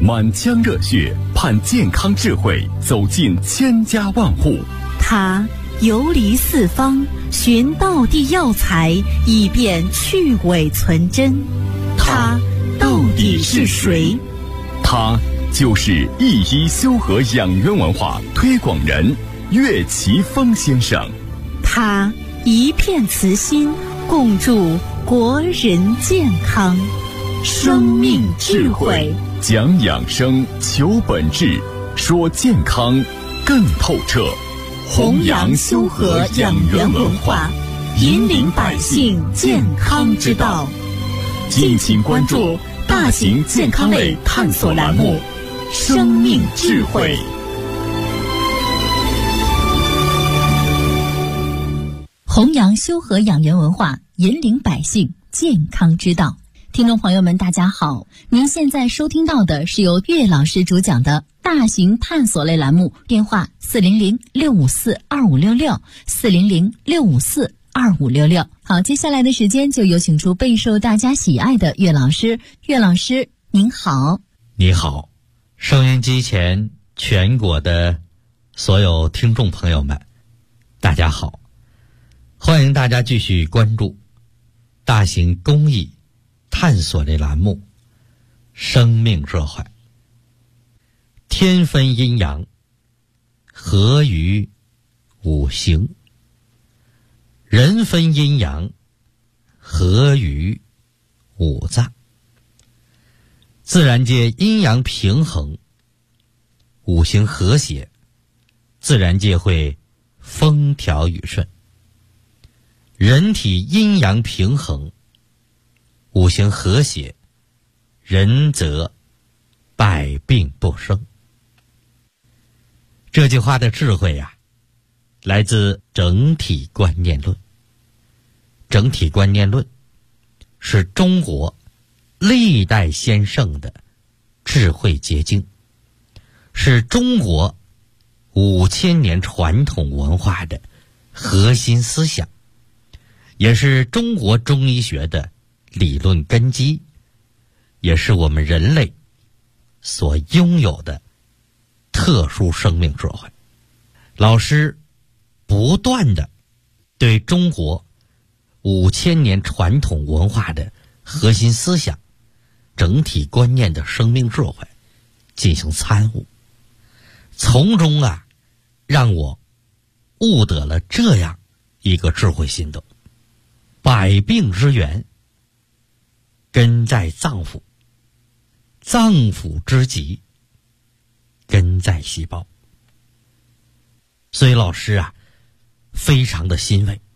满腔热血盼健康智慧走进千家万户。 他游离四方，寻道地药材，以便去伪存真。他到底是谁？ 他就是一一修和养元文化推广人岳奇峰先生。 他一片慈心，共筑国人健康。生命智慧， 讲养生，求本质，说健康更透彻。 弘扬修和养元文化，引领百姓健康之道。 敬请关注大型健康类探索栏目《生命智慧》。 弘扬修和养元文化，引领百姓健康之道。听众朋友们大家好，您现在收听到的是由岳老师主讲的大型探索类栏目，电话400-654-2566 400-654-2566。好，接下来的时间就有请出备受大家喜爱的岳老师。岳老师您好。 你好，收音机前全国的所有听众朋友们大家好，欢迎大家继续关注大型公益探索类栏目《生命智慧》。天分阴阳，合于五行；人分阴阳，合于五脏。自然界阴阳平衡，五行和谐，自然界会风调雨顺。人体阴阳平衡，五行和谐，人则百病不生。这句话的智慧啊，来自整体观念论。整体观念论是中国历代先圣的智慧结晶，是中国5000年传统文化的核心思想，也是中国中医学的理论根基，也是我们人类所拥有的特殊生命智慧。老师不断地对中国5000年传统文化的核心思想、整体观念的生命智慧进行参悟，从中让我悟得了这样一个智慧心得：百病之源根在脏腑，脏腑之疾根在细胞。所以老师非常的欣慰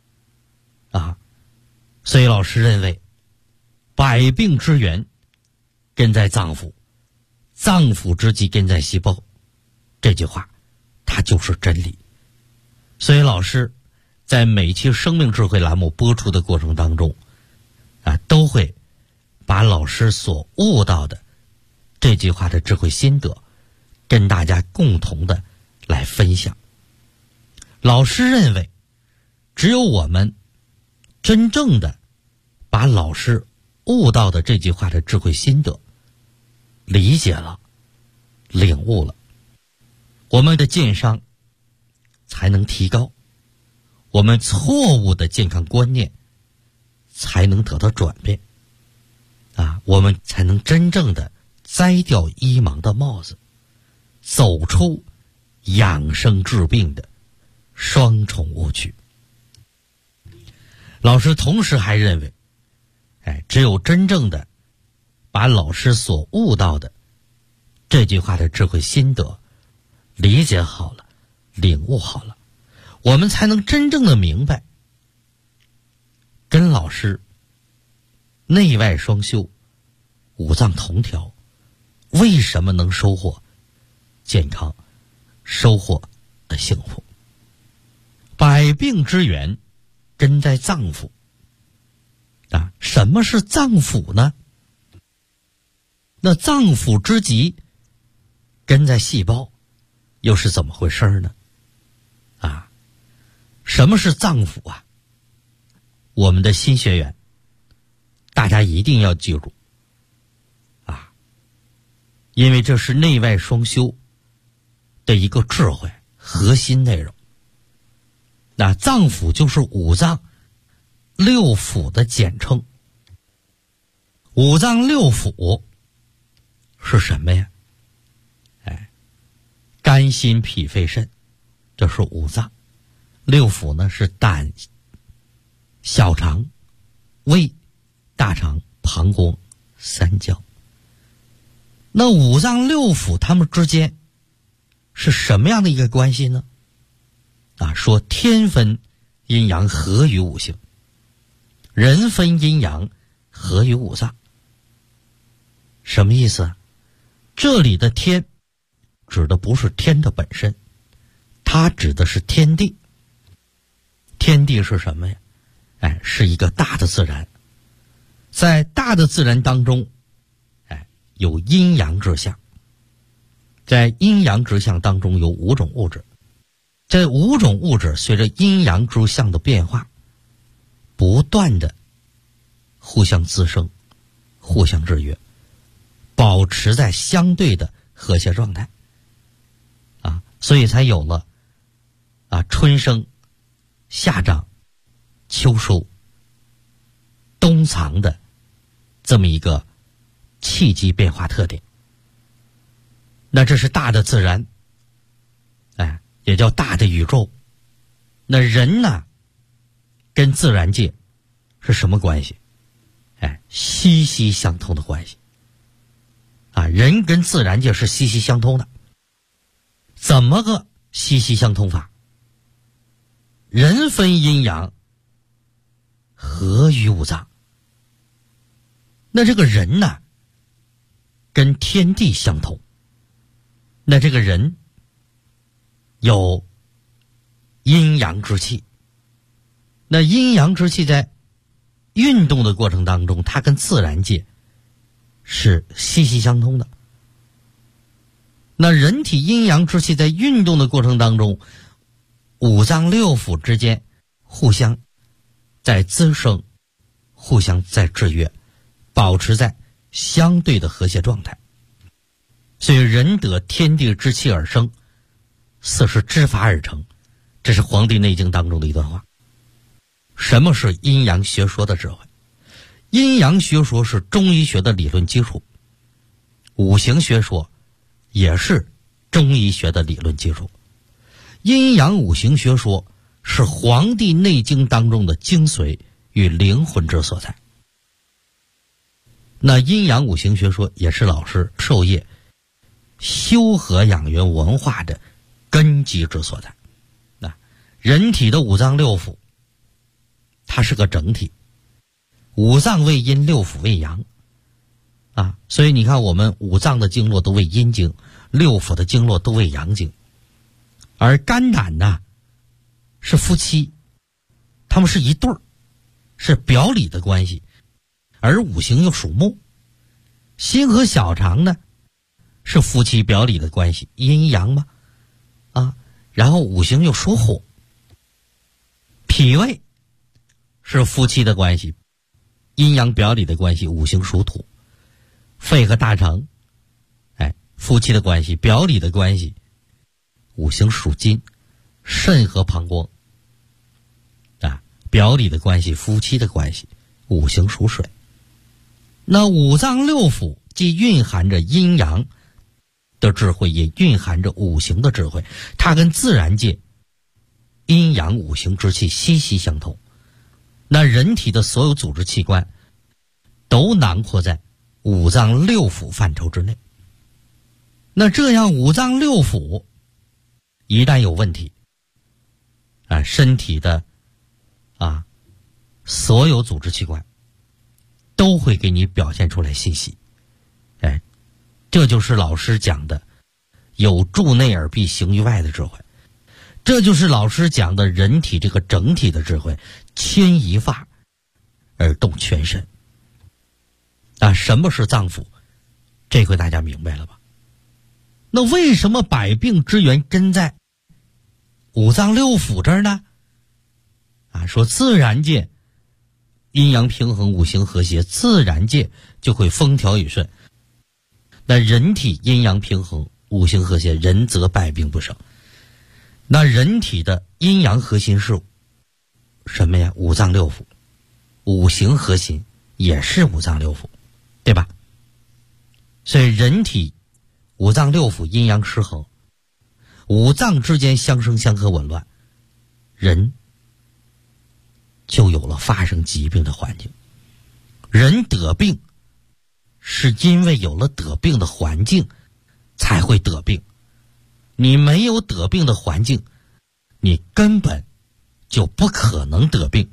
所以老师认为百病之源根在脏腑，脏腑之疾根在细胞，这句话它就是真理。所以老师在每期生命智慧栏目播出的过程当中都会把老师所悟到的这句话的智慧心得跟大家共同的来分享。老师认为，只有我们真正的把老师悟到的这句话的智慧心得理解了、领悟了，我们的健商才能提高，我们错误的健康观念才能得到转变我们才能真正的摘掉医盲的帽子，走出养生治病的双重误区。老师同时还认为，只有真正的把老师所悟到的这句话的智慧心得理解好了、领悟好了，我们才能真正的明白，跟老师内外双修、五脏同调，为什么能收获健康、收获的幸福？百病之源根在脏腑什么是脏腑呢？那脏腑之疾根在细胞，又是怎么回事呢？什么是脏腑我们的新学员大家一定要记住因为这是内外双修的一个智慧核心内容。那脏腑就是五脏六腑的简称。五脏六腑是什么呀？肝心脾肺肾，这是五脏。六腑呢是胆、小肠、胃、大肠、膀胱、三焦。那五脏六腑它们之间是什么样的一个关系呢？说天分阴阳合于五行，人分阴阳合于五脏。什么意思啊？这里的天指的不是天的本身，它指的是天地。天地是什么呀？是一个大的自然。在大的自然当中，有阴阳之象。在阴阳之象当中有五种物质。这五种物质随着阴阳之象的变化，不断的互相滋生，互相制约，保持在相对的和谐状态。所以才有了春生、夏长、秋收、冬藏的这么一个气机变化特点。那这是大的自然，也叫大的宇宙。那人呢，跟自然界是什么关系？息息相通的关系。人跟自然界是息息相通的。怎么个息息相通法？人分阴阳，合于五脏。那这个人呢，跟天地相通。那这个人有阴阳之气。那阴阳之气在运动的过程当中，它跟自然界是息息相通的。那人体阴阳之气在运动的过程当中，五脏六腑之间互相在滋生，互相在制约，保持在相对的和谐状态。所以人得天地之气而生，四时之法而成，这是《黄帝内经》当中的一段话。什么是阴阳学说的智慧？阴阳学说是中医学的理论基础，五行学说也是中医学的理论基础。阴阳五行学说是《黄帝内经》当中的精髓与灵魂之所在。那阴阳五行学说也是老师授业修和养元文化的根基之所在。人体的五脏六腑它是个整体，五脏为阴，六腑为阳。所以你看我们五脏的经络都为阴经，六腑的经络都为阳经。而肝胆呢是夫妻，他们是一对儿，是表里的关系。而五行又属木，心和小肠呢是夫妻表里的关系，阴阳嘛。然后五行又属火，脾胃是夫妻的关系，阴阳表里的关系，五行属土。肺和大肠夫妻的关系，表里的关系，五行属金。肾和膀胱表里的关系，夫妻的关系，五行属水。那五脏六腑既蕴含着阴阳的智慧，也蕴含着五行的智慧，它跟自然界阴阳五行之气息息相通。那人体的所有组织器官都囊括在五脏六腑范畴之内。那这样五脏六腑一旦有问题，身体的所有组织器官都会给你表现出来信息。这就是老师讲的有助内而必行于外的智慧，这就是老师讲的人体这个整体的智慧，牵一发而动全身。什么是脏腑？这回大家明白了吧？那为什么百病之源根在五脏六腑这儿呢？说自然界阴阳平衡，五行和谐，自然界就会风调雨顺。 那人体阴阳平衡，五行和谐，人则百病不生。那人体的阴阳核心是什么呀？五脏六腑。五行核心也是五脏六腑，对吧？所以人体五脏六腑阴阳失衡，五脏之间相生相克紊乱，人就有了发生疾病的环境。人得病是因为有了得病的环境才会得病，你没有得病的环境，你根本就不可能得病。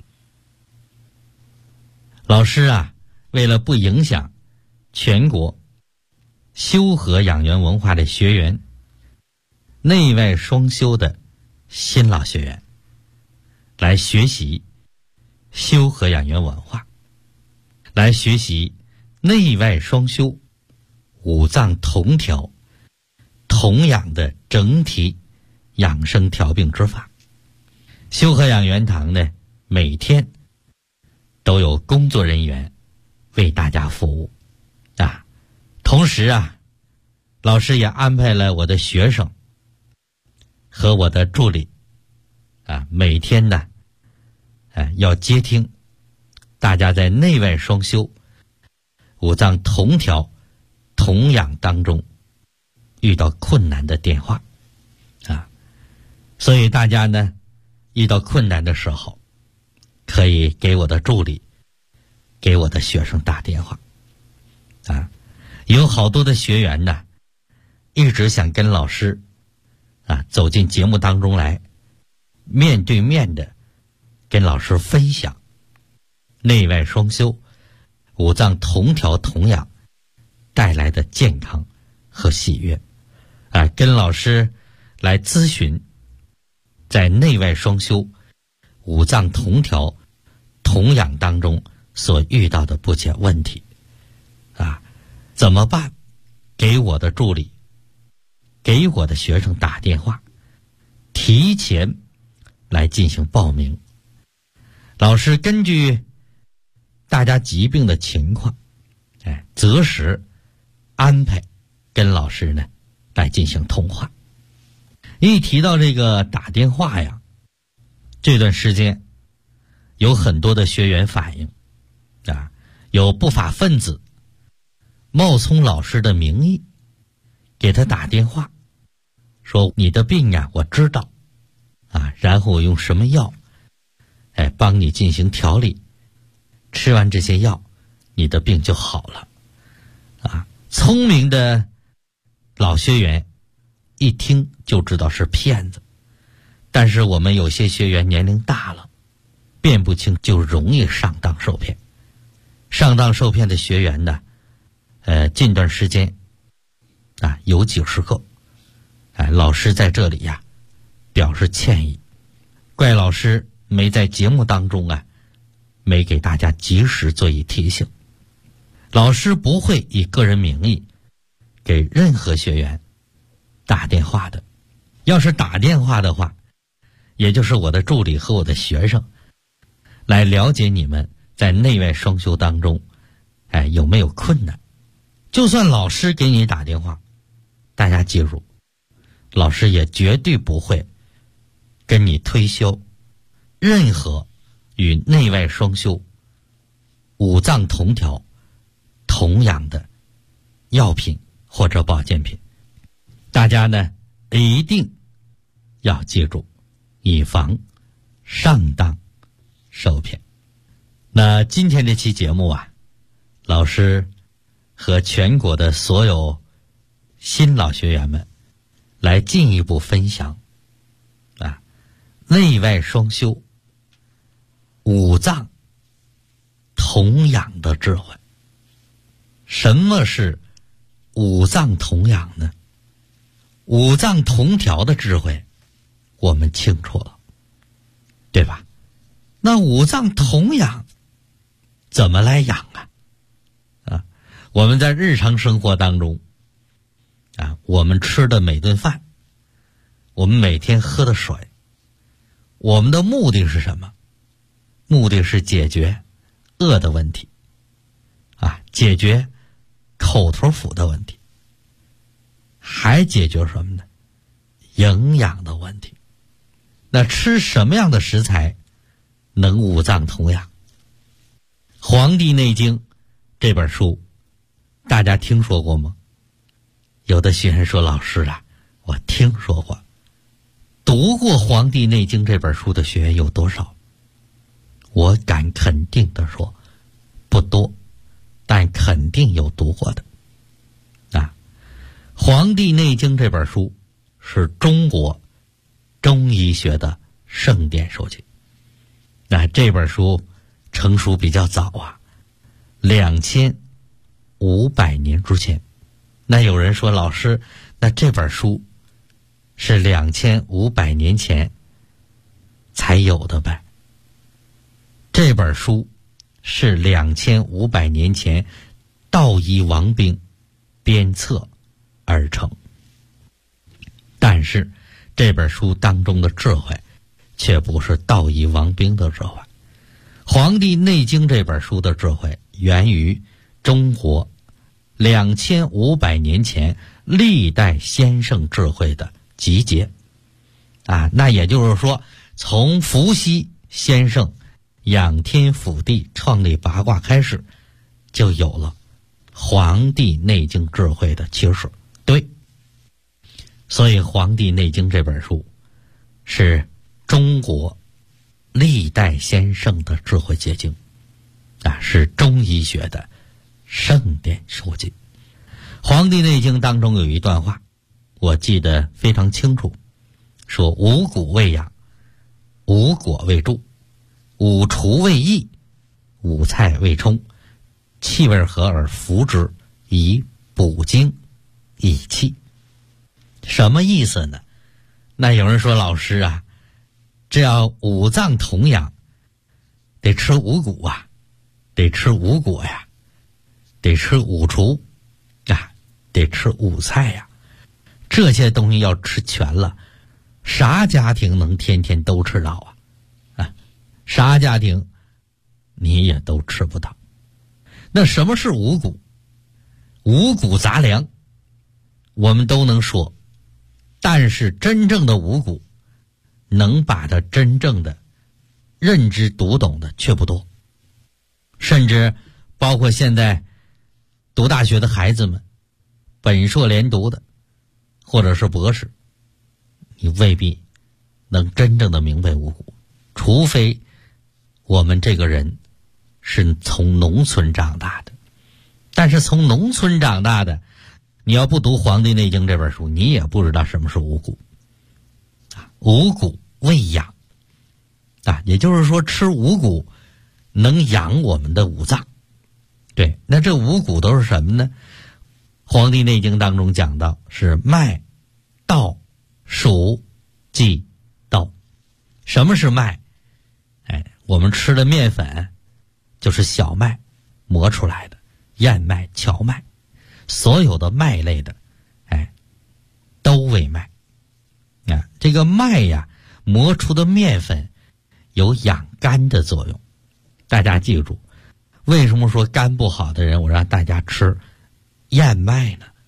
老师啊，为了不影响全国修和养元文化的学员，内外双修的新老学员来学习修和养元文化，来学习内外双修、五脏同调、同养的整体养生调病之法。修和养元堂呢，每天都有工作人员为大家服务啊。同时啊，老师也安排了我的学生和我的助理啊，每天呢要接听大家在内外双修、五脏同调、同养当中遇到困难的电话啊。所以大家呢遇到困难的时候，可以给我的助理、给我的学生打电话啊。有好多的学员呢一直想跟老师啊走进节目当中来，面对面的跟老师分享内外双修、五脏同调同养带来的健康和喜悦啊，跟老师来咨询在内外双修、五脏同调同养当中所遇到的不解问题啊，怎么办？给我的助理、给我的学生打电话，提前来进行报名。老师根据大家疾病的情况，择时安排跟老师呢来进行通话。一提到这个打电话呀，这段时间有很多的学员反映啊，有不法分子冒充老师的名义给他打电话，说你的病呀我知道啊，然后我用什么药帮你进行调理，吃完这些药你的病就好了啊。聪明的老学员一听就知道是骗子，但是我们有些学员年龄大了，辨不清，就容易上当受骗。上当受骗的学员呢近段时间啊有几十个，老师在这里呀表示歉意，怪老师没在节目当中啊没给大家及时做以提醒。老师不会以个人名义给任何学员打电话的，要是打电话的话，也就是我的助理和我的学生来了解你们在内外双修当中有没有困难。就算老师给你打电话，大家记住，老师也绝对不会跟你推销任何与内外双修、五脏同调、同养的药品或者保健品。大家呢一定要记住，以防上当受骗。那今天这期节目啊，老师和全国的所有新老学员们来进一步分享啊，内外双修、五脏同养的智慧。什么是五脏同养呢？五脏同调的智慧我们清楚了，对吧？那五脏同养怎么来养啊？我们在日常生活当中啊，我们吃的每顿饭，我们每天喝的水，我们的目的是什么？目的是解决饿的问题啊，解决口头腹的问题还解决什么呢？营养的问题。那吃什么样的食材能五脏同养？《黄帝内经》这本书大家听说过吗？有的学员说，老师啊，我听说过。读过《黄帝内经》这本书的学员有多少？我敢肯定的说，不多，但肯定有读过的。《黄帝内经》这本书是中国中医学的圣典书籍。这本书成书比较早啊，2500年之前。那有人说，老师，那这本书是2500年前才有的呗？这本书是2500年前道医王兵编策而成，但是这本书当中的智慧却不是道医王兵的智慧。《黄帝内经》这本书的智慧源于中国2500年前历代先圣智慧的集结那也就是说，从伏羲先生仰天覆地创立八卦开始，就有了《黄帝内经》智慧的起始。对，所以《黄帝内经》这本书是中国历代先圣的智慧结晶是中医学的圣典书籍。《黄帝内经》当中有一段话我记得非常清楚，说五谷为养，五果为助，五畜为益，五菜为充，气味和而服之，以补精益气。什么意思呢？那有人说，老师啊，这要五脏同养，得吃五谷啊，得吃五果呀，得吃五畜得吃五菜呀，这些东西要吃全了，啥家庭能天天都吃到啥家庭你也都吃不到。那什么是五谷？五谷杂粮我们都能说，但是真正的五谷能把它真正的认知读懂的却不多。甚至包括现在读大学的孩子们，本硕连读的或者是博士，你未必能真正的明白五谷，除非我们这个人是从农村长大的。但是从农村长大的，你要不读《黄帝内经》这本书，你也不知道什么是五谷五谷为养也就是说吃五谷能养我们的五脏。对，那这五谷都是什么呢？《黄帝内经》当中讲到是麦、稻、黍、稷、豆。什么是麦？我们吃的面粉就是小麦磨出来的，燕麦、荞麦，所有的麦类的都为麦这个麦呀，磨出的面粉有养肝的作用。大家记住，为什么说肝不好的人我让大家吃燕麦呢？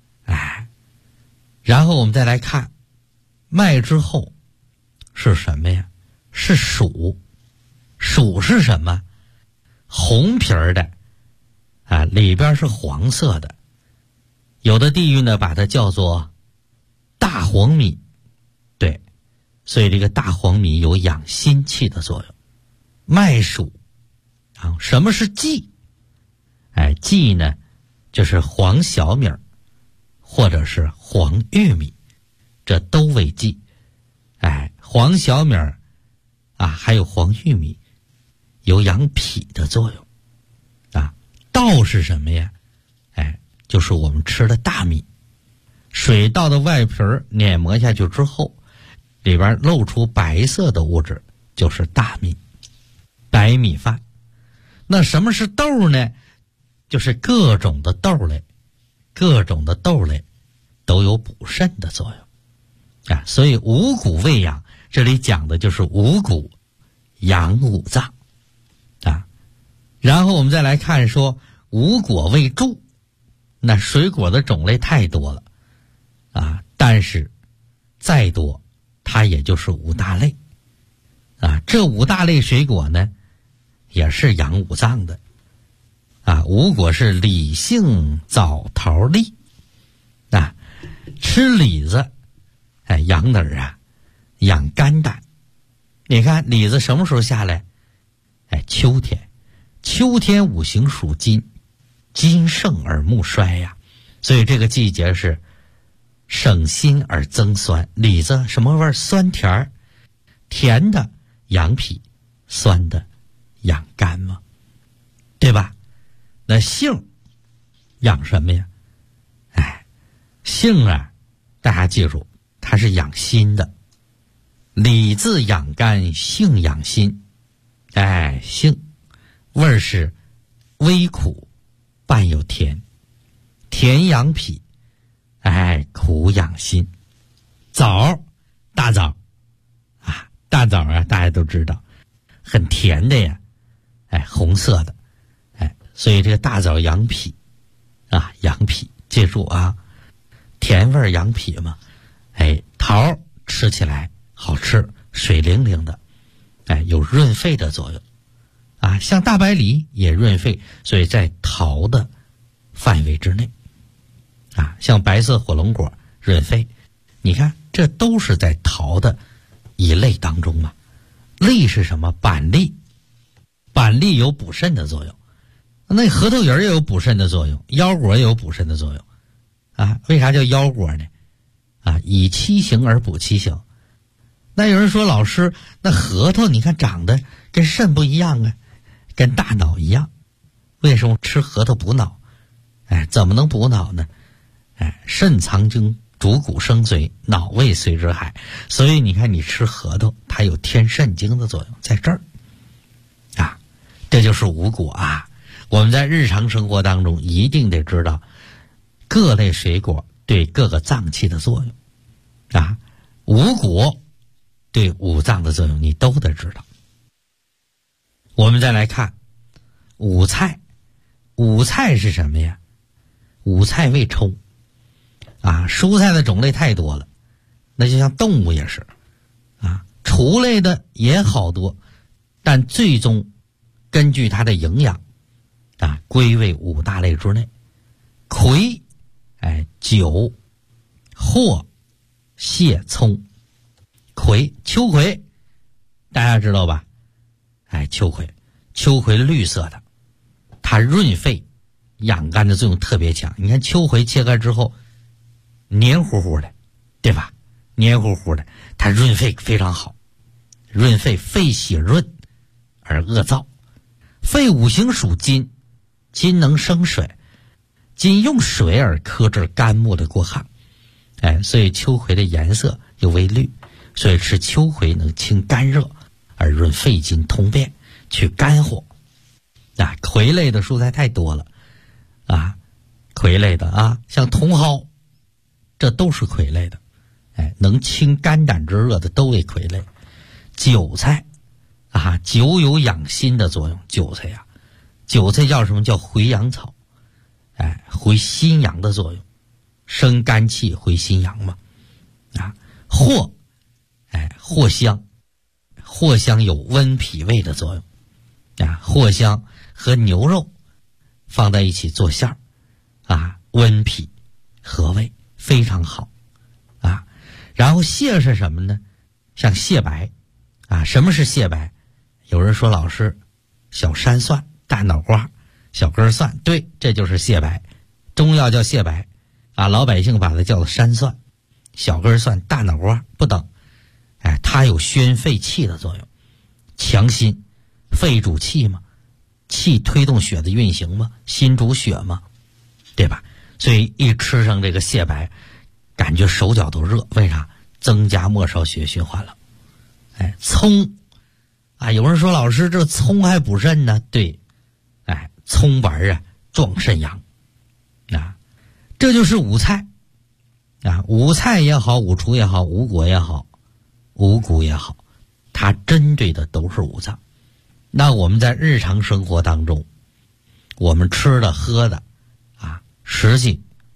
然后我们再来看麦之后是什么呀？是黍。黍是什么？红皮儿的里边是黄色的，有的地域呢把它叫做大黄米。对，所以这个大黄米有养心气的作用。麦黍什么是稷？稷呢就是黄小米或者是黄玉米，这都为稷。黄小米还有黄玉米有养脾的作用稻是什么呀？就是我们吃的大米。水稻的外皮碾磨下去之后，里边露出白色的物质，就是大米，白米饭。那什么是豆呢？就是各种的豆类，各种的豆类都有补肾的作用所以五谷为养，这里讲的就是五谷养五脏然后我们再来看说五果为助。那水果的种类太多了， 啊，但是再多它也就是5大类啊。这5大类水果呢也是养五脏的啊。五果是李、杏、枣、桃、栗啊。吃李子养哪儿啊？养肝胆。你看李子什么时候下来？秋天。秋天五行属金，金盛而木衰呀，所以这个季节是省辛而增酸。李子什么味儿？酸甜儿，甜的养脾，酸的养肝嘛，对吧？那杏养什么呀？杏啊，大家记住，它是养心的。李字养肝，杏养心。杏味儿是微苦，伴有甜，甜养脾，苦养心。枣，大枣啊，大枣啊，大家都知道，很甜的呀，红色的，所以这个大枣养脾啊，养脾，记住啊，甜味养脾嘛。桃吃起来好吃，水灵灵的，有润肺的作用啊。像大白梨也润肺，所以在桃的范围之内啊。像白色火龙果润肺，你看这都是在桃的一类当中嘛。栗是什么？板栗，板栗有补肾的作用。那核桃仁也有补肾的作用，腰果也有补肾的作用啊。为啥叫腰果呢？以七行而补七行。那有人说，老师，那核桃你看长得跟肾不一样啊，跟大脑一样，为什么吃核桃补脑？怎么能补脑呢？肾藏精，主骨生髓，脑胃随之海。所以你看，你吃核桃，它有添肾精的作用，在这儿啊。这就是五果啊。我们在日常生活当中一定得知道各类水果对各个脏器的作用啊。五果对五脏的作用你都得知道。我们再来看五菜。五菜是什么呀？五菜为抽啊。蔬菜的种类太多了，那就像动物也是啊，畜类的也好多，但最终根据它的营养归为五大类之内。葵、韭、藿、蟹、葱。葵，秋葵大家知道吧？秋葵绿色的，它润肺养肝的作用特别强。你看秋葵切开之后黏糊糊的，对吧？黏糊糊的，它润肺非常好，润肺，肺喜润而恶燥。肺五行属金，金能生水，金用水而克制肝木的过旱。所以秋葵的颜色又为绿，所以吃秋葵能清肝热而润肺经，通便，去肝火啊。葵类的蔬菜太多了啊，葵类的啊，像茼蒿，这都是葵类的，能清肝胆之热的都为葵类。韭菜啊，韭有养心的作用。韭菜呀，韭菜叫什么？叫回阳草，回心阳的作用，生肝气，回心阳嘛。藿，藿香，藿香有温脾胃的作用藿香和牛肉放在一起做馅儿温脾和胃，非常好然后蟹是什么呢？像蟹白什么是蟹白？有人说，老师，小山蒜、大脑瓜、小根蒜，对，这就是蟹白。中药叫蟹白老百姓把它叫做山蒜、小根蒜、大脑瓜不等。它有宣肺气的作用，强心。肺主气嘛，气推动血的运行嘛，心主血嘛，对吧？所以一吃上这个蟹白，感觉手脚都热，为啥？增加末梢血循环了。葱有人说，老师，这葱还补肾呢？对，葱丸壮肾阳这就是五菜五菜也好，五畜也好，五果也好，五谷也好，它针对的都是五脏。那我们在日常生活当中，我们吃的喝的实际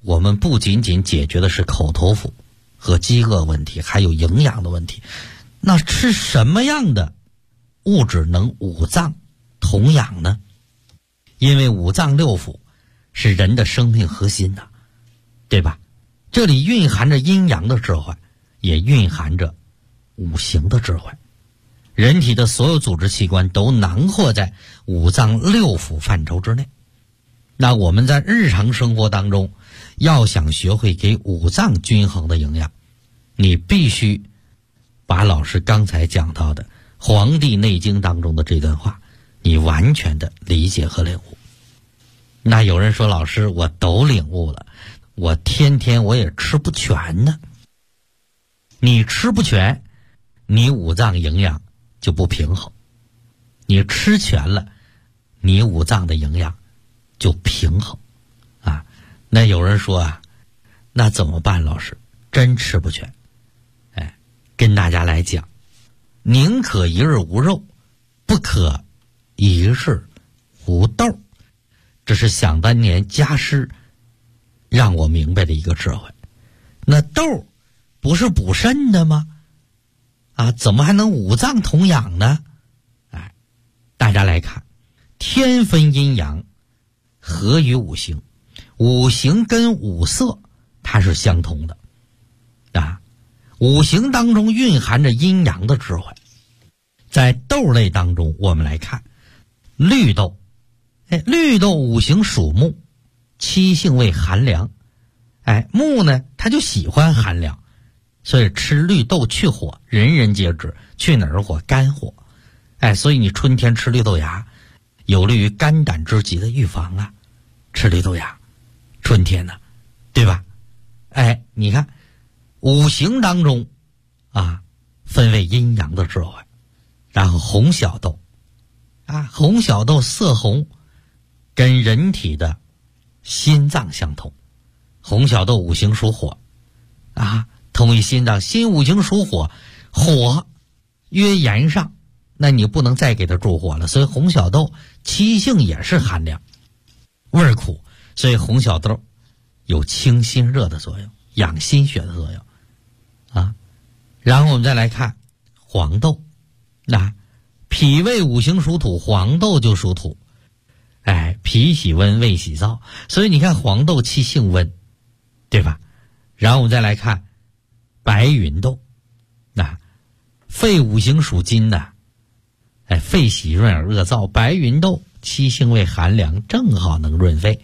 我们不仅仅解决的是口头腹和饥饿问题，还有营养的问题。那吃什么样的物质能五脏同养呢？因为五脏六腑是人的生命核心呐，对吧？这里蕴含着阴阳的智慧，也蕴含着五行的智慧。人体的所有组织器官都囊括在五脏六腑范畴之内。那我们在日常生活当中要想学会给五脏均衡的营养，你必须把老师刚才讲到的《黄帝内经》当中的这段话你完全的理解和领悟。那有人说，老师我都领悟了，我天天我也吃不全呢。你吃不全，你五脏营养就不平衡；你吃全了，你五脏的营养就平衡啊。那有人说啊，那怎么办？老师真吃不全。跟大家来讲，宁可一日无肉，不可一日无豆。这是想当年家师让我明白的一个智慧。那豆不是补肾的吗？啊，怎么还能五脏同养呢？大家来看，天分阴阳，合于五行，五行跟五色它是相同的啊。五行当中蕴含着阴阳的智慧。在豆类当中，我们来看绿豆。绿豆五行属木，七性为寒凉。木呢，它就喜欢寒凉，所以吃绿豆去火，人人皆知。去哪儿火？肝火。所以你春天吃绿豆芽，有利于肝胆之疾的预防啊。吃绿豆芽，春天呢，对吧？你看五行当中啊，分为阴阳的智慧。然后红小豆红小豆色红，跟人体的心脏相同。红小豆五行属火同于心脏，心五行属火，火曰炎上，那你不能再给它助火了，所以红小豆七性也是寒凉，味儿苦，所以红小豆有清心热的作用，养心血的作用然后我们再来看黄豆。脾胃五行属土，黄豆就属土。脾喜温，胃喜燥，所以你看黄豆气性温，对吧？然后我们再来看白芸豆。肺五行属金肺喜润而恶燥，白芸豆气性为寒凉，正好能润肺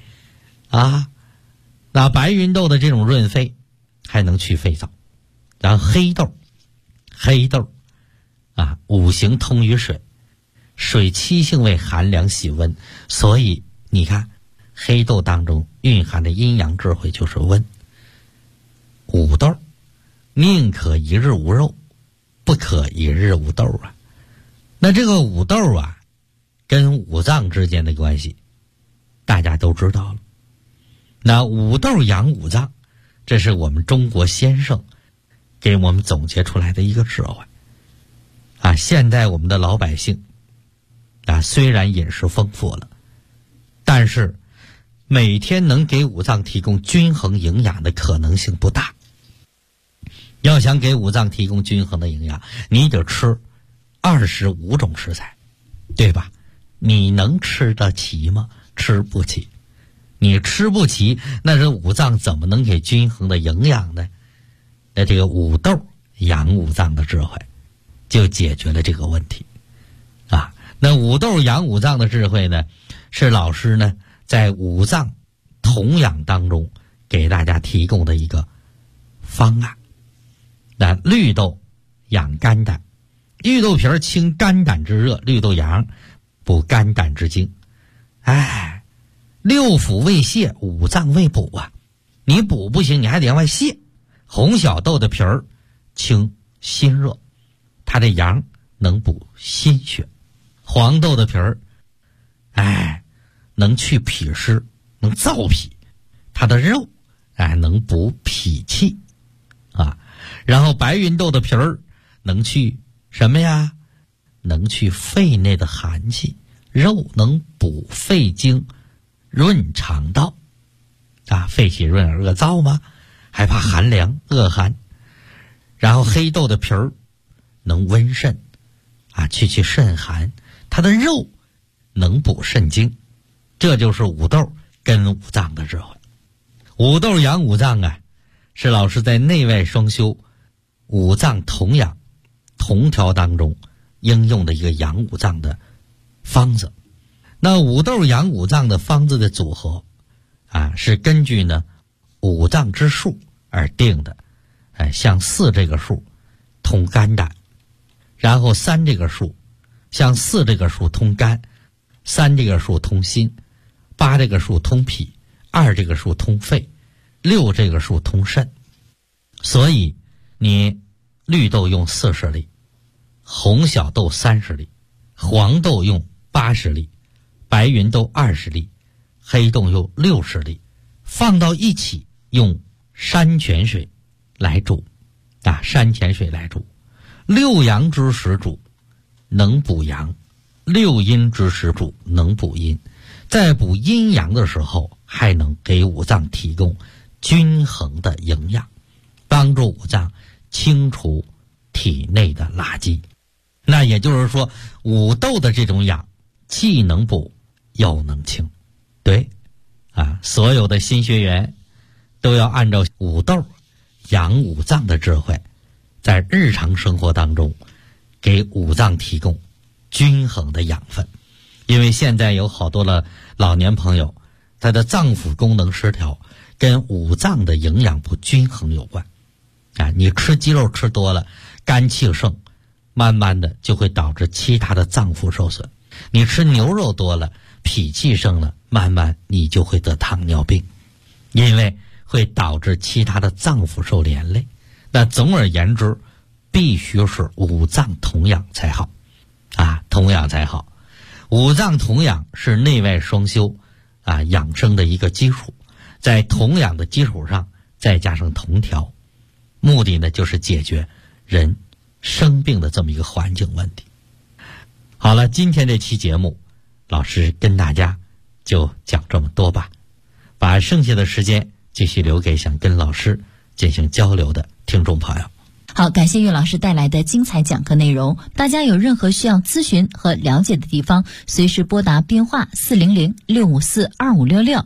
那白芸豆的这种润肺还能去肺燥。然后黑豆五行通于水，水气性为寒凉喜温，所以你看黑豆当中蕴含的阴阳智慧就是温。五豆，宁可一日无肉，不可一日无豆那这个五豆跟五脏之间的关系大家都知道了。那五豆养五脏，这是我们中国先生给我们总结出来的一个智慧现在我们的老百姓虽然饮食丰富了，但是每天能给五脏提供均衡营养的可能性不大。要想给五脏提供均衡的营养，你得吃25种食材，对吧？你能吃得齐吗？吃不起。你吃不齐，那这五脏怎么能给均衡的营养呢？那这个五豆养五脏的智慧就解决了这个问题那五豆养五脏的智慧呢，是老师呢在五脏同养当中给大家提供的一个方案。那绿豆养肝胆，绿豆皮清肝胆之热，绿豆芽补肝胆之精。六腑为泻，五脏为补你补不行，你还得往外泻。红小豆的皮清心热，它的阳能补心血。黄豆的皮能去脾湿，能燥脾，它的肉能补脾气然后白芸豆的皮能去什么呀？能去肺内的寒气，肉能补肺经，润肠道啊，肺气润而恶燥嘛，还怕寒凉恶寒。然后黑豆的皮儿能温肾啊，去肾寒，它的肉能补肾精，这就是五豆跟五脏的智慧。五豆养五脏啊，是老师在内外双修五脏同养同调当中应用的一个养五脏的方子。那五豆养五脏的方子的组合啊，是根据呢五脏之数而定的。像4这个数通肝胆，然后3这个数，像4这个数通肝，3这个数通心，8这个数通脾，2这个数通肺，6这个数通肾。所以你绿豆用40粒，红小豆30粒，黄豆用80粒，白芸豆20粒，黑豆用60粒，放到一起用山泉水来煮啊，山泉水来煮，6阳之时煮能补阳，6阴之时煮能补阴，在补阴阳的时候还能给五脏提供均衡的营养，帮助五脏清除体内的垃圾。那也就是说，五豆的这种养既能补又能清。对啊，所有的新学员都要按照五豆养五脏的智慧，在日常生活当中给五脏提供均衡的养分。因为现在有好多的老年朋友，他的脏腑功能失调跟五脏的营养不均衡有关啊。你吃鸡肉吃多了，肝气盛，慢慢的就会导致其他的脏腑受损。你吃牛肉多了，脾气盛了，慢慢你就会得糖尿病，因为会导致其他的脏腑受连累。那总而言之，必须是五脏同养才好啊，同养才好。五脏同养是内外双修啊养生的一个基础，在同养的基础上再加上同调，目的呢就是解决人生病的这么一个环境问题。好了，今天这期节目老师跟大家就讲这么多吧，把剩下的时间继续留给想跟老师进行交流的听众朋友。 好，感谢岳老师带来的精彩讲课内容。大家有任何需要咨询和了解的地方，随时拨打编话400-654-2566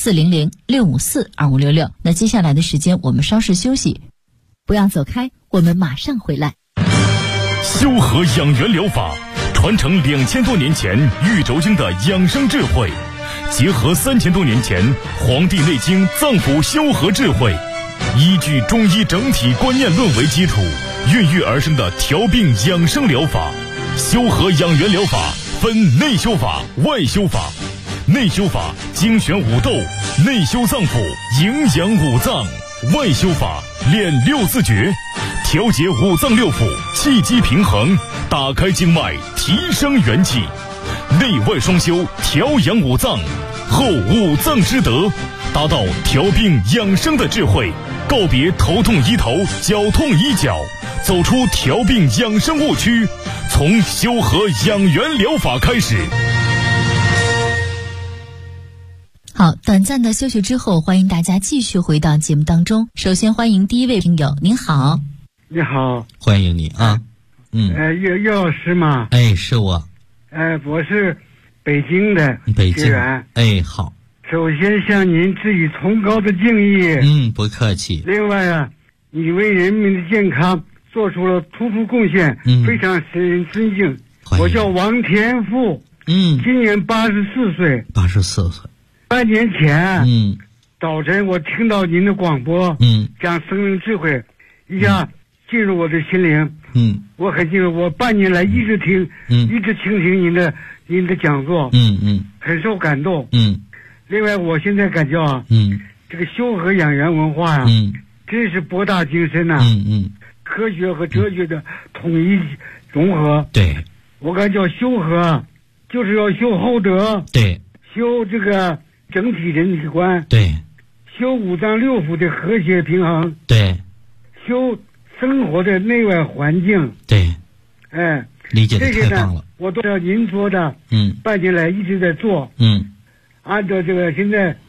400-654-2566。那接下来的时间我们稍事休息，不要走开，我们马上回来。 修和养元疗法传承2000多年前玉轴经的养生智慧，结合3000多年前《黄帝内经》脏腑修和智慧，依据中医整体观念论为基础，孕育而生的调病养生疗法。修和养元疗法分内修法、外修法。内修法精选五豆，内修脏腑，营养五脏；外修法练6字诀，调节五脏六腑，气机平衡，打开经脉，提升元气。内外双修，调养五脏，后五脏之德，达到调病养生的智慧，告别头痛医头，脚痛医脚，走出调病养生误区，从修和养元疗法开始。 好，短暂的休息之后，欢迎大家继续回到节目当中。首先欢迎第一位听友，您好。 你好， 欢迎你啊。 岳老师吗？ 哎，是我。 我是北京的学员。 哎，好。 首先向您致以崇高的敬意。 不客气。 另外啊，你为人民的健康做出了突出贡献，非常使人尊敬。我叫王天富，今年84岁。 84岁。 半年前，早晨我听到您的广播，讲生命智慧，一下进入我的心灵。我很敬重，我半年来一直听，一直倾听您的讲座，很受感动。另外，我现在感觉啊，这个修和养元文化呀，真是博大精深呐，科学和哲学的统一融合。 对， 我感觉修和就是要修厚德， 对， 修这个整体人体观， 对， 修五脏六腑的和谐平衡， 对， 修生活的内外环境， 对，理解的太棒了。 我都要您说的，半年来一直在做，按照这个现在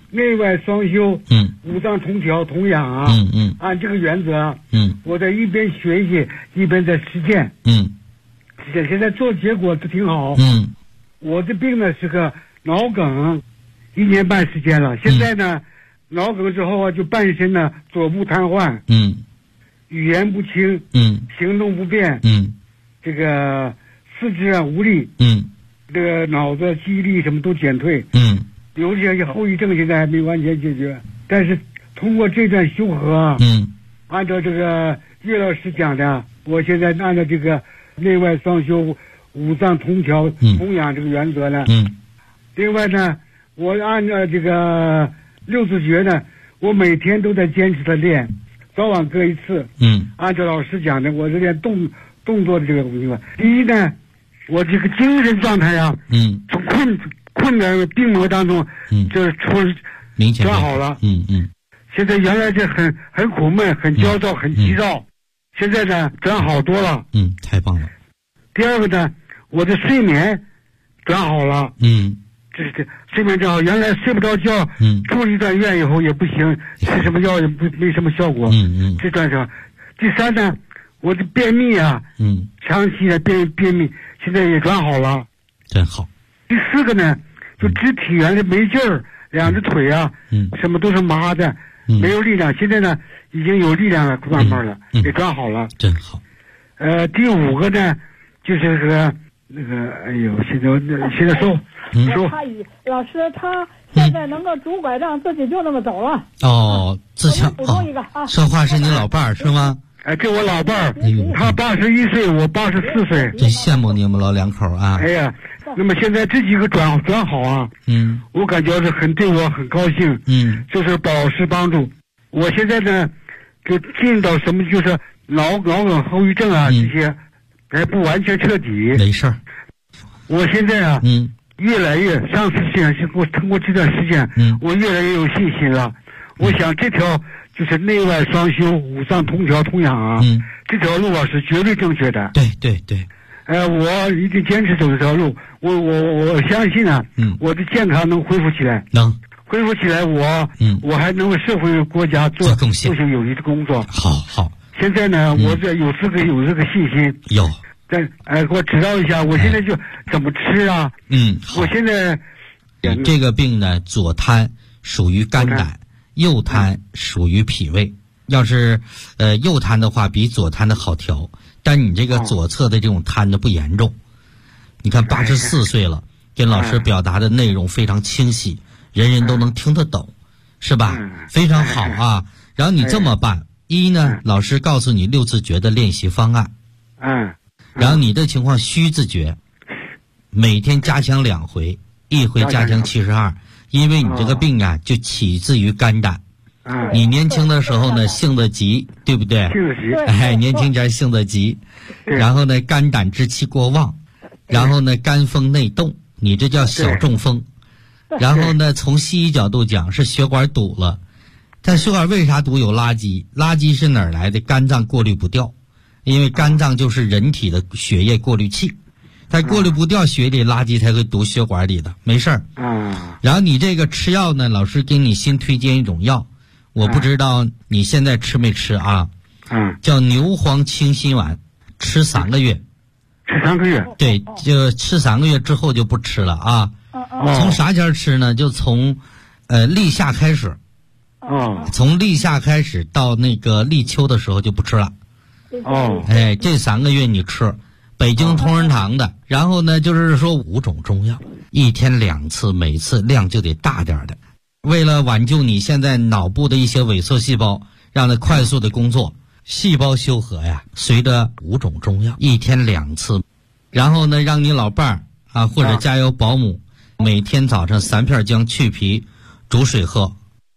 内外双修，五脏同调同养啊，按这个原则，我在一边学习一边在实践，现在做结果都挺好，我的病呢是个脑梗，1年半时间了，现在呢，脑梗之后啊，就半身呢左部瘫痪，语言不清，行动不便，这个四肢啊无力，这个脑子记忆力什么都减退，有些后遗症现在还没完全解决，但是通过这段修和啊，按照这个岳老师讲的，我现在按照这个内外双修、五脏同调同养这个原则呢，另外呢，我按照这个六字诀呢，我每天都在坚持的练，早晚各一次，按照老师讲的，我这练动作的这个地方，第一呢，我这个精神状态啊，从困难病魔当中，这明显转好了，现在原来这很苦闷、很焦躁、很急躁，现在呢转好多了， 太棒了。 第二个呢，我的睡眠转好了，这睡眠转好，原来睡不着觉，住了一段院以后也不行，吃什么药也没什么效果，这段上。第三呢，我的便秘啊，长期的便秘，现在也转好了， 真好。 第四个呢，就肢体原来没劲儿，两只腿啊，什么都是麻的，没有力量，现在呢已经有力量了，慢慢了，也转好了， 真好。 第5个呢，就是那个，哎呦，现在说， 老师他现在能够拄拐杖，自己就那么走了。 自强说话是你老伴儿是吗？ 这我老伴儿，他81岁，我84岁， 真羡慕你们老两口啊！ 哎呀，那么现在这几个转好啊，我感觉是对我很高兴，就是保师帮助。我现在呢，就进到什么就是脑梗后遗症啊，这些还不完全彻底。 没事儿， 我现在啊，越来越上次是我通过这段时间，我越来越有信心了。我想这条就是内外双修、五脏同调同养啊，这条路啊是绝对正确的。 对。 我一定坚持走这条路。我相信啊，我的健康能恢复起来，恢复起来，我还能为社会国家做贡献， 做些有益的工作。 好。 现在呢，我这有这个信心。 有。 给我指导一下，我现在就怎么吃啊？我现在你这个病呢，左瘫属于肝胆，右瘫属于脾胃。要是右瘫的话，比左瘫的好调，但你这个左侧的这种瘫的不严重。你看84岁了，跟老师表达的内容非常清晰，人人都能听得懂，是吧？非常好啊。然后你这么办，一呢，老师告诉你6字诀的练习方案，然后你的情况虚字诀，每天加强2回，一回加强72，因为你这个病啊，就起自于肝胆。你年轻的时候呢，性子急，对不对？ 性子急。 年轻点性子急，然后呢，肝胆之气过旺，然后呢，肝风内动，你这叫小中风。然后呢，从西医角度讲是血管堵了，但血管为啥堵？有垃圾，垃圾是哪儿来的？肝脏过滤不掉，因为肝脏就是人体的血液过滤器，它过滤不掉血里垃圾才会堵血管里的，没事儿。然后你这个吃药呢，老师给你新推荐一种药。我不知道你现在吃没吃啊？叫牛黄清心丸，吃3个月。 吃3个月？ 对，就吃3个月之后就不吃了啊。从啥前吃呢？就从立夏开始。从立夏开始到那个立秋的时候就不吃了。这3个月你吃北京同仁堂的，然后呢就是说5种中药，一天2次，每次量就得大点的。为了挽救你现在脑部的一些萎缩细胞，让它快速的工作，细胞修和呀，随着5种中药，一天2次，然后呢，让你老伴儿啊或者家有保姆，每天早上3片姜去皮，煮水喝。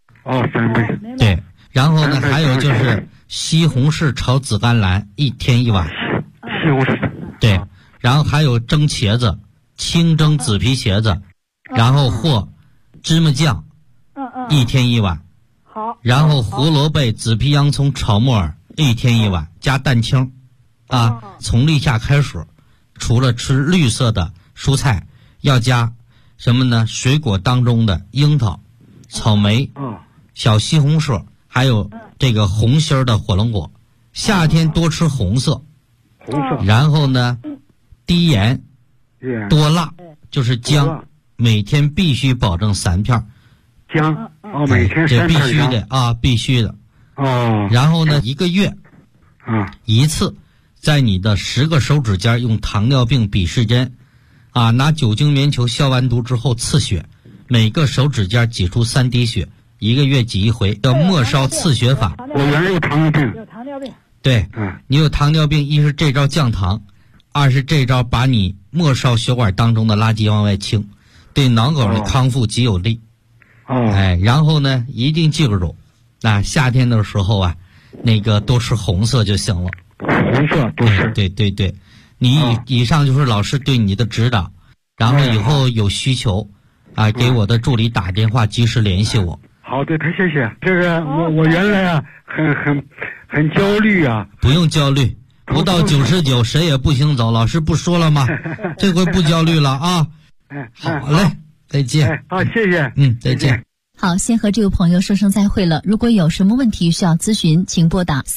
3杯。 对，然后呢，还有就是西红柿炒紫甘蓝，1天1碗。 西红柿。 对，然后还有蒸茄子，清蒸紫皮茄子，然后或芝麻酱。1天1碗。 好。 然后胡萝卜、紫皮洋葱炒木耳，1天1碗，加蛋清。从立夏开始，除了吃绿色的蔬菜，要加什么呢？水果当中的樱桃， 草莓，小西红柿，还有这个红心的火龙果。夏天多吃红色，然后呢，低盐，多辣，就是姜，每天必须保证3片。 姜每天3片。 这必须的啊，必须的。然后呢，1个月一次，在你的10个手指尖用糖尿病鄙视针拿酒精棉球消完毒之后刺血，每个手指尖挤出3滴血，1个月挤1回，叫末梢刺血法。 我原来有糖尿病。 有糖尿病。 对，你有糖尿病，一是这招降糖，二是这招把你末梢血管当中的垃圾往外清，对脑梗的康复极有利。然后呢，一定记住，夏天的时候那个多吃红色就行了。 红色多吃。 对，你以上就是老师对你的指导，然后以后有需求给我的助理打电话，及时联系我。 好的，太谢谢。这个我原来很焦虑啊。 不用焦虑，不到99谁也不行走，老师不说了吗？这回不焦虑了啊。好嘞，再见。 好，谢谢。 再见。 好，先和这位朋友说声再会了。如果有什么问题需要咨询，请拨打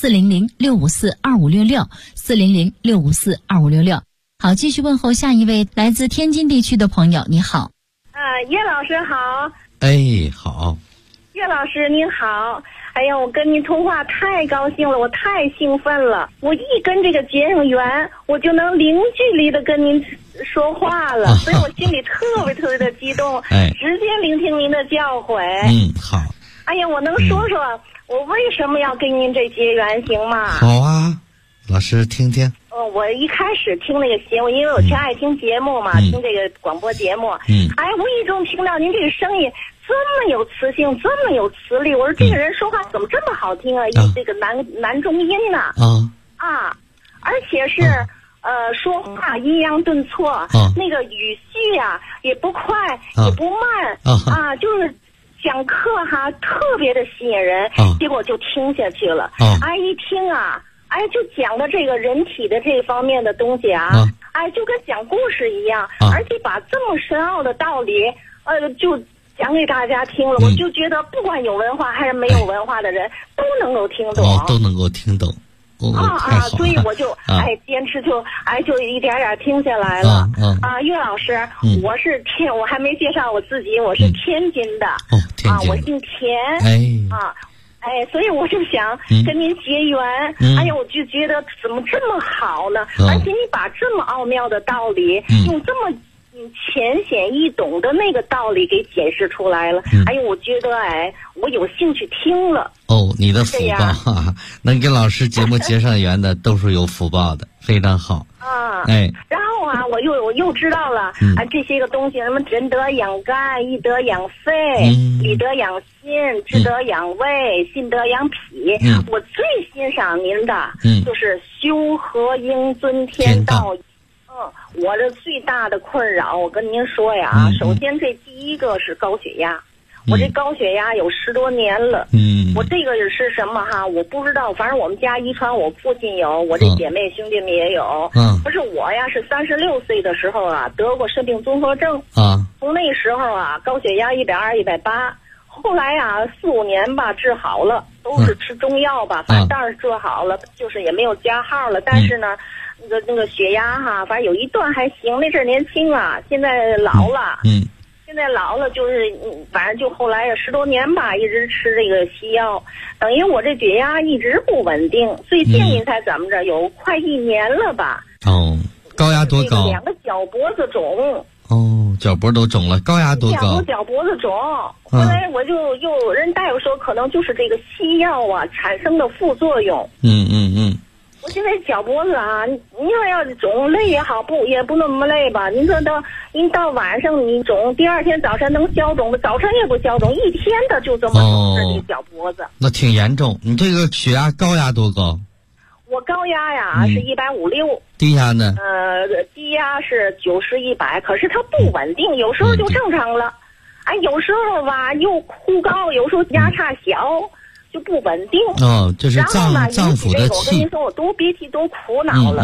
400-654-2566，400-654-2566。好，继续问候下一位来自天津地区的朋友。你好。 叶老师好。 好。 叶老师您好。哎呀，我跟您通话太高兴了，我太兴奋了。我一跟这个接上缘，我就能零距离的跟您说话了，所以我心里特别特别的激动，直接聆听您的教诲。 好。 哎呀，我能说说我为什么要跟您这结缘行吗？ 好啊，老师听听。 我一开始听那个节目，因为我挺爱听节目嘛，听这个广播节目。无意中听到您这个声音这么有磁性，这么有磁力，我说这个人说话怎么这么好听啊？有这个男中音呢。而且是说话抑扬顿挫，那个语序也不快也不慢就是讲课特别的吸引人，结果就听下去了。一听就讲的这个人体的这方面的东西就跟讲故事一样，而且把这么深奥的道理就讲给大家听了，我就觉得不管有文化还是没有文化的人都能够听懂。 都能够听懂。 所以我就坚持就一点点听下来了。岳老师，我还没介绍我自己，我是天津的。 天津。 我姓田。所以我就想跟您结缘。我就觉得怎么这么好呢？而且你把这么奥妙的道理用这么浅显易懂的那个道理给解释出来了。我觉得我有兴趣听了。 你的福报能跟老师节目结上缘的都是有福报的，非常好。 然后我又知道了这些个东西，什么仁德养肝，义德养肺，礼德养心，智德养胃，信德养脾。我最欣赏您的就是修和应尊天道。我这最大的困扰，我跟您说呀，首先这第一个是高血压。我这高血压有10多年了。我这个是什么我不知道，反正我们家遗传，我父亲有，我这姐妹兄弟们也有。不是我呀，是36岁的时候得过肾病综合症。从那时候高血压120、180，后来4、5年吧治好了，都是吃中药吧，反正当然治好了，就是也没有加号了。但是呢，那个血压反正有一段还行，那阵年轻现在老了。现在老了，就是反正就后来10多年吧，一直吃这个西药，等于我这血压一直不稳定。最近你猜怎么着？有快1年了吧？ 高压多高 ？2个脚脖子肿。 脚脖都肿了，高压多高？ 脚脖子肿。后来我就又人大夫说，可能就是这个西药产生的副作用。我现在脚脖子您要肿累也好，也不那么累吧。您说您到晚上你肿，第2天早晨能消肿的，早晨也不消肿，一天的就这么肿着这脚脖子。 那挺严重。你这个血压高压多高？ 我高压是156。 低压呢？ 低压是90、100，可是它不稳定，有时候就正常了，有时候又忽高，有时候压差小。就不稳定。 这是脏腑的气。 我跟您说，我多憋气多苦恼了。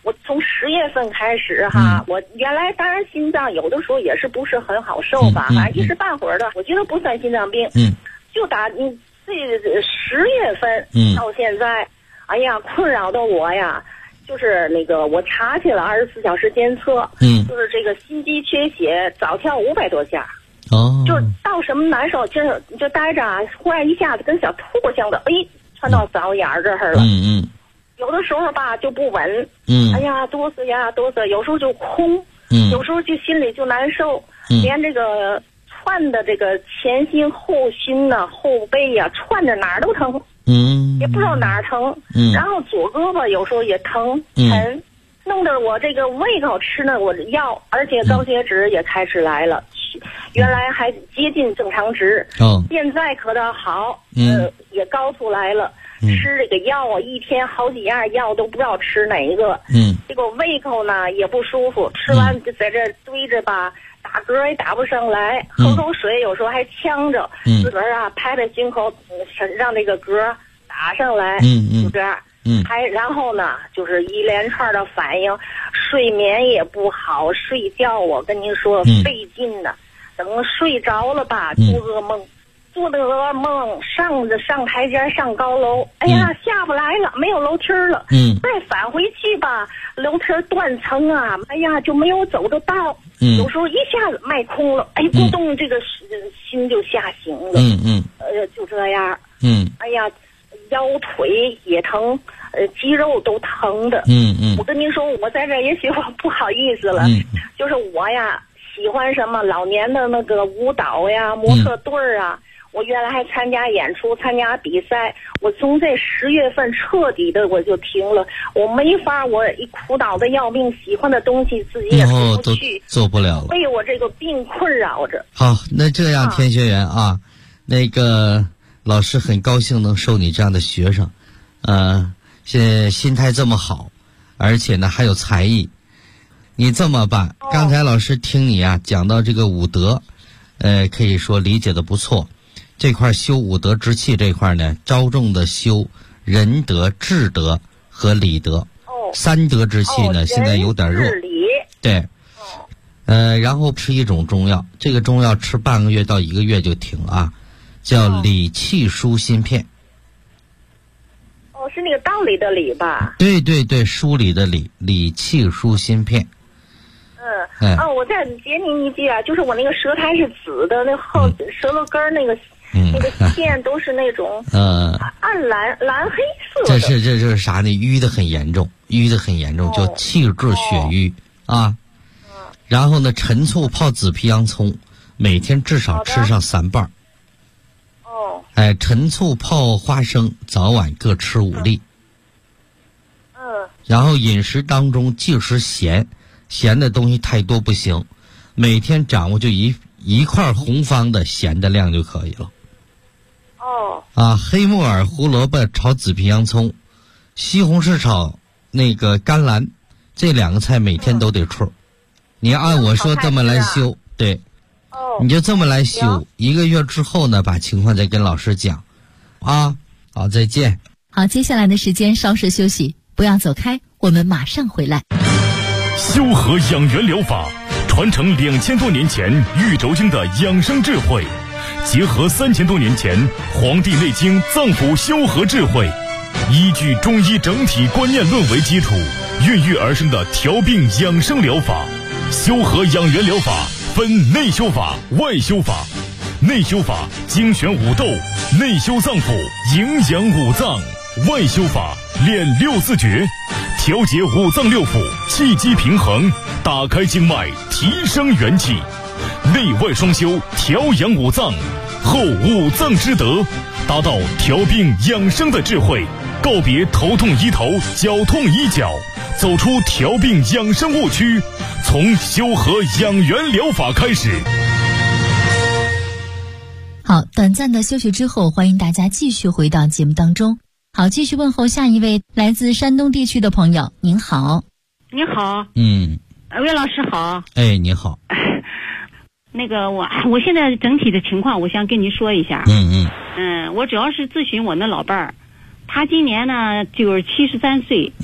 我从10月份开始哈，我原来当然心脏有的时候也是不是很好受吧，反正一时半会儿的，我觉得不算心脏病。就打这10月份到现在，哎呀，困扰的我呀，就是那个我查去了24小时监测，就是这个心肌缺血，早跳500多下。就到什么难受，就待着啊，忽然一下子跟小兔似的，窜到嗓子眼儿这儿了。有的时候吧就不稳，哎呀哆嗦呀哆嗦，有时候就空，有时候就心里就难受，连这个窜的这个前心后心呐、后背呀，窜着哪儿都疼，也不知道哪儿疼，然后左胳膊有时候也疼，弄得我这个胃口吃呢我的药，而且高血脂也开始来了，原来还接近正常值，现在可倒好，也高出来了。吃这个药啊，一天好几样药都不知道吃哪一个。这个胃口呢也不舒服，吃完就在这堆着吧，打嗝也打不上来，喝口水有时候还呛着，自个儿啊拍拍胸口，让这个嗝打上来，就这样。然后呢，就是一连串的反应，睡眠也不好，睡觉我跟您说费劲呢，等睡着了吧，做噩梦。做的噩梦，上台阶上高楼，哎呀下不来了，没有楼梯了，再返回去吧，楼梯断层啊，哎呀就没有走的道，有时候一下子脉空了，咕咚这个心就下行了，就这样，哎呀腰腿也疼，肌肉都疼的，我跟您说，我在这也许我不好意思了，就是我呀喜欢什么老年的那个舞蹈呀、模特队啊。我原来还参加演出、参加比赛，我从这10月份彻底的我就停了，我没法，我一苦恼的要命，喜欢的东西自己也做不去， 做不了了， 被我这个病困扰着。 好，那这样田学员啊，那个老师很高兴能收你这样的学生，现在心态这么好，而且呢还有才艺，你这么办？刚才老师听你啊讲到这个武德，可以说理解的不错。这块修武德之气这块呢，着重的修仁德、智德和礼德。三德之气呢，现在有点弱。对。然后吃一种中药，这个中药吃半个月到1个月就停啊，叫理气舒心片。 是那个道理的理吧？ 对对对，梳理的理，理气舒心片。 我再接您一句啊，就是我那个舌苔是紫的，那后舌头根儿那个。那个线都是那种暗蓝黑色的。这是啥呢？淤得很严重，叫气滞血瘀啊。然后呢，陈醋泡紫皮洋葱，每天至少吃上3瓣。陈醋泡花生，早晚各吃5粒。然后饮食当中忌食咸的东西太多不行，每天掌握就一块红方的咸的量就可以了。黑木耳、胡萝卜炒紫皮洋葱，西红柿炒那个甘蓝，这2个菜每天都得吃。你按我说这么来修，对，你就这么来修，1个月之后呢，把情况再跟老师讲。好，再见。 好，接下来的时间稍事休息，不要走开，我们马上回来。 修和养元疗法传承2000多年前玉轴经的养生智慧，结合3000多年前《黄帝内经》脏腑修和智慧，依据中医整体观念论为基础，孕育而生的调病养生疗法。修和养元疗法分内修法、外修法。内修法精选五斗，内修脏腑，营养5脏；外修法练6字诀，调节5脏6腑，气机平衡，打开经脉，提升元气。内外双修，调养5脏，后5脏之德，达到调病养生的智慧，告别头痛医头、脚痛医脚，走出调病养生误区，从修和养元疗法开始。 好，短暂的休息之后，欢迎大家继续回到节目当中。好，继续问候下一位来自山东地区的朋友。您好。 你好。魏老师好。 你好。 那个我现在整体的情况，我想跟您说一下。我主要是咨询我那老伴儿，他今年呢就是73岁。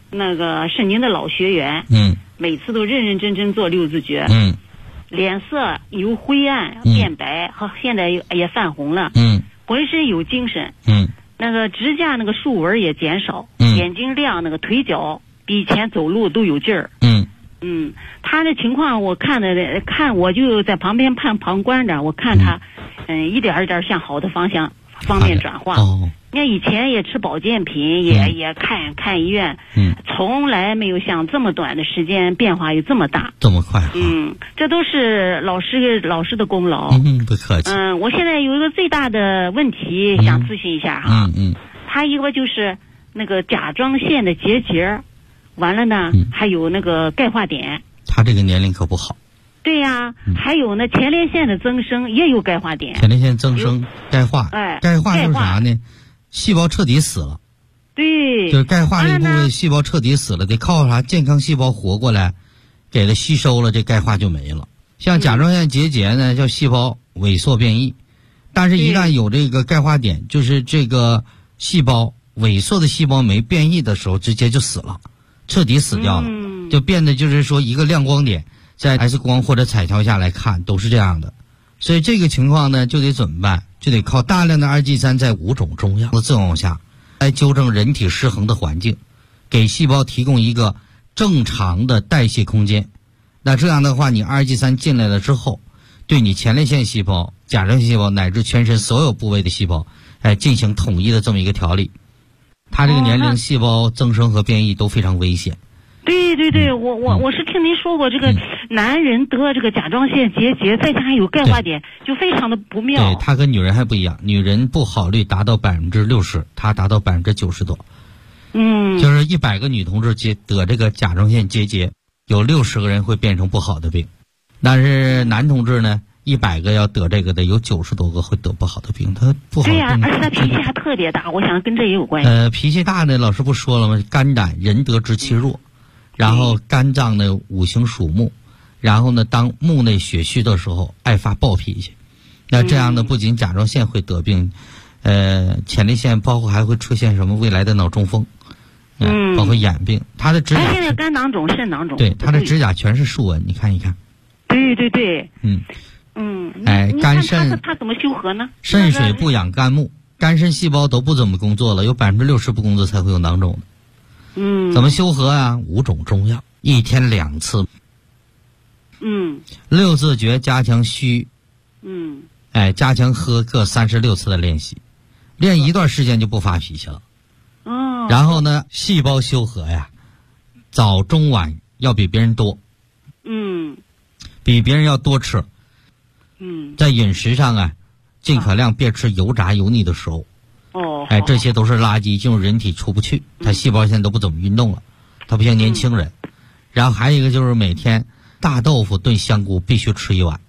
那个是您的老学员，每次都认认真真做六字诀，脸色由灰暗变白，和现在也泛红了，浑身有精神，那个指甲那个竖纹也减少，眼睛亮，那个腿脚比以前走路都有劲儿，他的情况我看我就在旁边旁观着，我看他一点一点向好的方面转化。你看以前也吃保健品，也看医院，从来没有像这么短的时间变化有这么大， 这么快。 这都是老师的功劳。 不客气。 我现在有一个最大的问题想咨询一下哈。他一个就是那个甲状腺的结节，完了呢，还有那个钙化点。 他这个年龄可不好。 对呀，还有呢，前列腺的增生也有钙化点。 前列腺增生，钙化。钙化就是啥呢？细胞彻底死了。 对。 就是钙化这部位细胞彻底死了，得靠啥健康细胞活过来，给它吸收了，这钙化就没了。像甲状腺结节呢，叫细胞萎缩变异，但是一旦有这个钙化点，就是这个细胞萎缩的细胞没变异的时候，直接就死了，彻底死掉了，就变得就是说一个亮光点，在 X 光或者彩条下来看都是这样的。所以这个情况呢，就得怎么办？就得靠大量的2G3在5种中药的作用下，来纠正人体失衡的环境，给细胞提供一个正常的代谢空间。那这样的话，你2G3进来了之后，对你前列腺细胞、甲状腺细胞乃至全身所有部位的细胞，进行统一的这么一个调理。他这个年龄细胞增生和变异都非常危险。 对，我是听您说过，这个男人得这个甲状腺结节，再加上有钙化点，就非常的不妙。 对，他跟女人还不一样，女人不好率达到60%，他达到90%多。就是100个女同志得这个甲状腺结节，有60个人会变成不好的病，但是男同志呢，100个要得这个的，有90多个会得不好的病。他不好的病。对呀，而且他脾气还特别大，我想跟这也有关系。 脾气大呢，老师不说了吗？肝胆仁德之气弱。然后肝脏呢五行属木，然后呢当木内血虚的时候爱发暴脾气，那这样呢不仅甲状腺会得病，前列腺包括还会出现什么未来的脑中风，包括眼病。他的指甲现在肝囊肿、肾囊肿， 对，他的指甲全是竖纹，你看一看。 对。 肝肾他怎么修合呢？ 肾水不养肝木，肝肾细胞都不怎么工作了，有60%不工作才会有囊肿的。怎么修合啊？5种中药，1天2次。六字诀加强虚。加强喝各36次的练习，练一段时间就不发脾气了。然后呢，细胞修合呀，早中晚要比别人多。比别人要多吃。在饮食上啊，尽可量别吃油炸油腻的食物。这些都是垃圾，进入人体出不去，他细胞现在都不怎么运动了，他不像年轻人。然后还有一个就是每天大豆腐炖香菇必须吃1碗。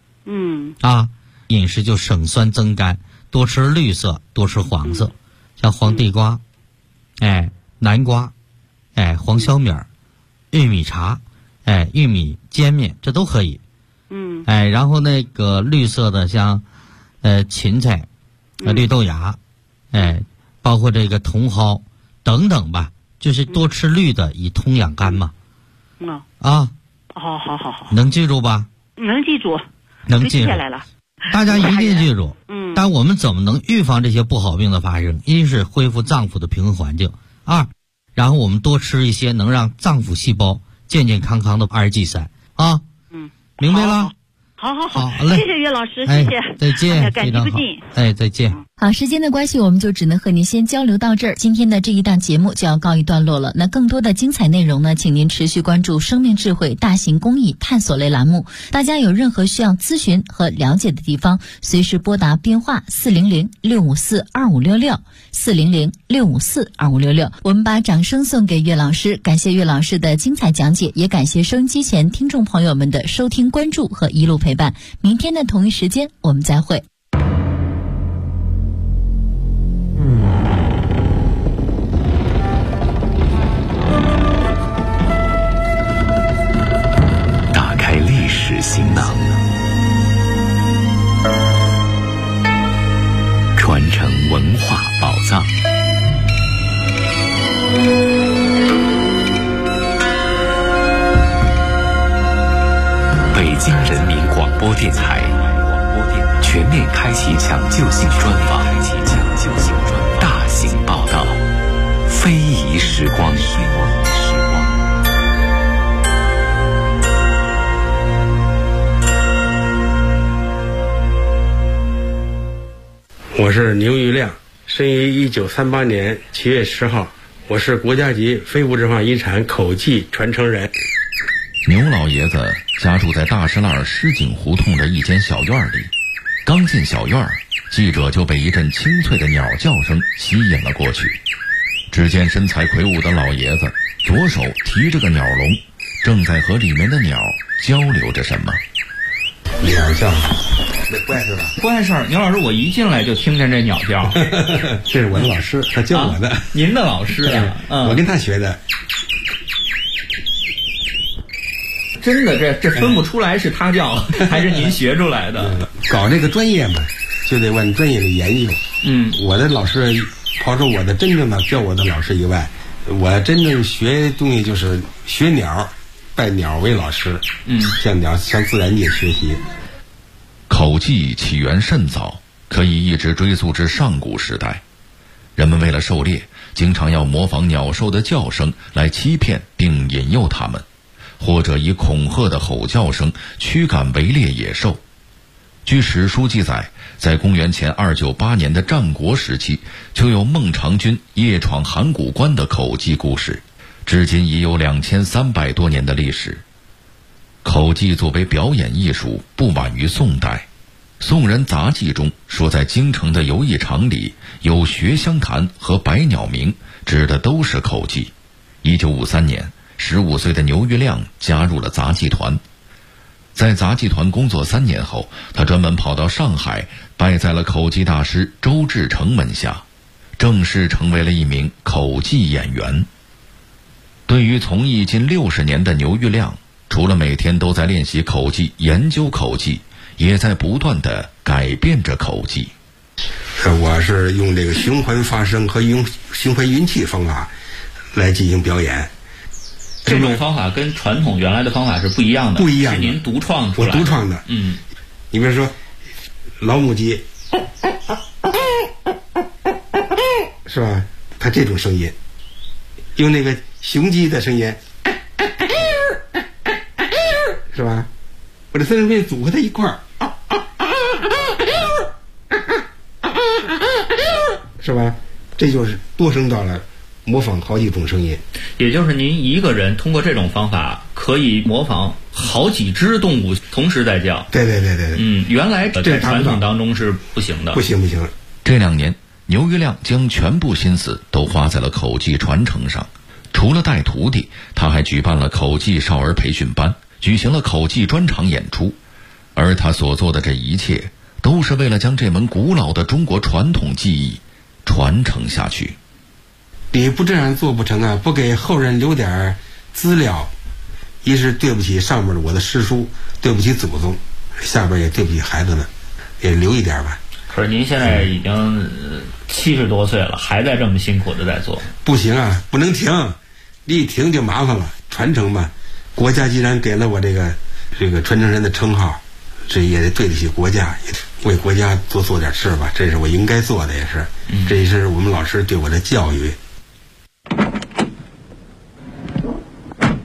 饮食就省酸增甘，多吃绿色，多吃黄色，像黄地瓜，南瓜，黄小米儿，玉米茶，玉米煎面，这都可以。然后那个绿色的像芹菜，绿豆芽，包括这个茼蒿等等吧，就是多吃绿的，以通养肝嘛。好，能记住吧？ 能记住， 能记下来了。 大家一定记住。但我们怎么能预防这些不好病的发生？一是恢复脏腑的平衡环境，2，然后我们多吃一些能让脏腑细胞健健康康的2G3啊。明白了。好嘞， 谢谢岳老师，谢谢， 再见， 感激不尽。 再见。 好，时间的关系，我们就只能和您先交流到这儿。今天的这一档节目就要告一段落了。那更多的精彩内容呢，请您持续关注生命智慧大型公益探索类栏目。大家有任何需要咨询和了解的地方，随时拨打编话400-654-2566，400-654-2566。我们把掌声送给岳老师，感谢岳老师的精彩讲解，也感谢收音机前听众朋友们的收听关注和一路陪伴。明天的同一时间我们再会。 打开历史行囊，传承文化宝藏。 电台全面开启抢救性专访，大型报道，非遗时光。 我是牛玉亮，生于1938年7月10号，我是国家级非物质文化遗产口技传承人。 牛老爷子家住在大石栏石井胡同的一间小院里，刚进小院，记者就被一阵清脆的鸟叫声吸引了过去。只见身材魁梧的老爷子左手提着个鸟笼，正在和里面的鸟交流着什么。 鸟叫，不碍事吧？ 不碍事儿。牛老师，我一进来就听见这鸟叫。 这是我的老师，他教我的。 您的老师呀？ 我跟他学的。 真的，这分不出来是他教还是您学出来的。 搞这个专业嘛，就得往专业的研究。我的老师，抛出我的真正的教我的老师以外，我真正学东西就是学鸟，拜鸟为老师。向自然界学习。 口技起源甚早，可以一直追溯至上古时代。人们为了狩猎，经常要模仿鸟兽的叫声来欺骗并引诱它们，或者以恐吓的吼叫声驱赶围猎野兽。据史书记载，在公元前298年的战国时期，就有孟尝君夜闯函谷关的口技故事，至今已有2300多年的历史。口技作为表演艺术，不晚于宋代。宋人杂记中说，在京城的游艺场里有学香坛和百鸟鸣，指的都是口技。1953年，15岁的牛玉亮加入了杂技团。在杂技团工作3年后，他专门跑到上海，拜在了口技大师周志成门下，正式成为了一名口技演员。对于从艺近60年的牛玉亮，除了每天都在练习口技、研究口技，也在不断地改变着口技。 我是用这个循环发声和用循环运气方法来进行表演。 这种方法跟传统原来的方法是不一样的， 不一样的， 是您独创出来的。 我独创的。你比如说老母鸡，是吧？它这种声音，用那个雄鸡的声音，是吧？我这3种声音组合在一块儿，是吧？这就是多声道了，模仿好几种声音。 也就是您一个人通过这种方法可以模仿好几只动物同时在叫。 对。 原来在传统当中是不行的。 不行。 这2年，牛玉亮将全部心思都花在了口技传承上。除了带徒弟，他还举办了口技少儿培训班，举行了口技专场演出。而他所做的这一切，都是为了将这门古老的中国传统技艺传承下去。 你不这样做不成啊！不给后人留点资料，一是对不起上面我的师叔，对不起祖宗，下边也对不起孩子们，也留一点吧。 可是您现在已经70多岁了，还在这么辛苦的在做。 不行啊，不能停，你一停就麻烦了。传承嘛，国家既然给了我这个传承人的称号，这也得对得起国家，也为国家多做点事吧，这是我应该做的，也是，这也是我们老师对我的教育。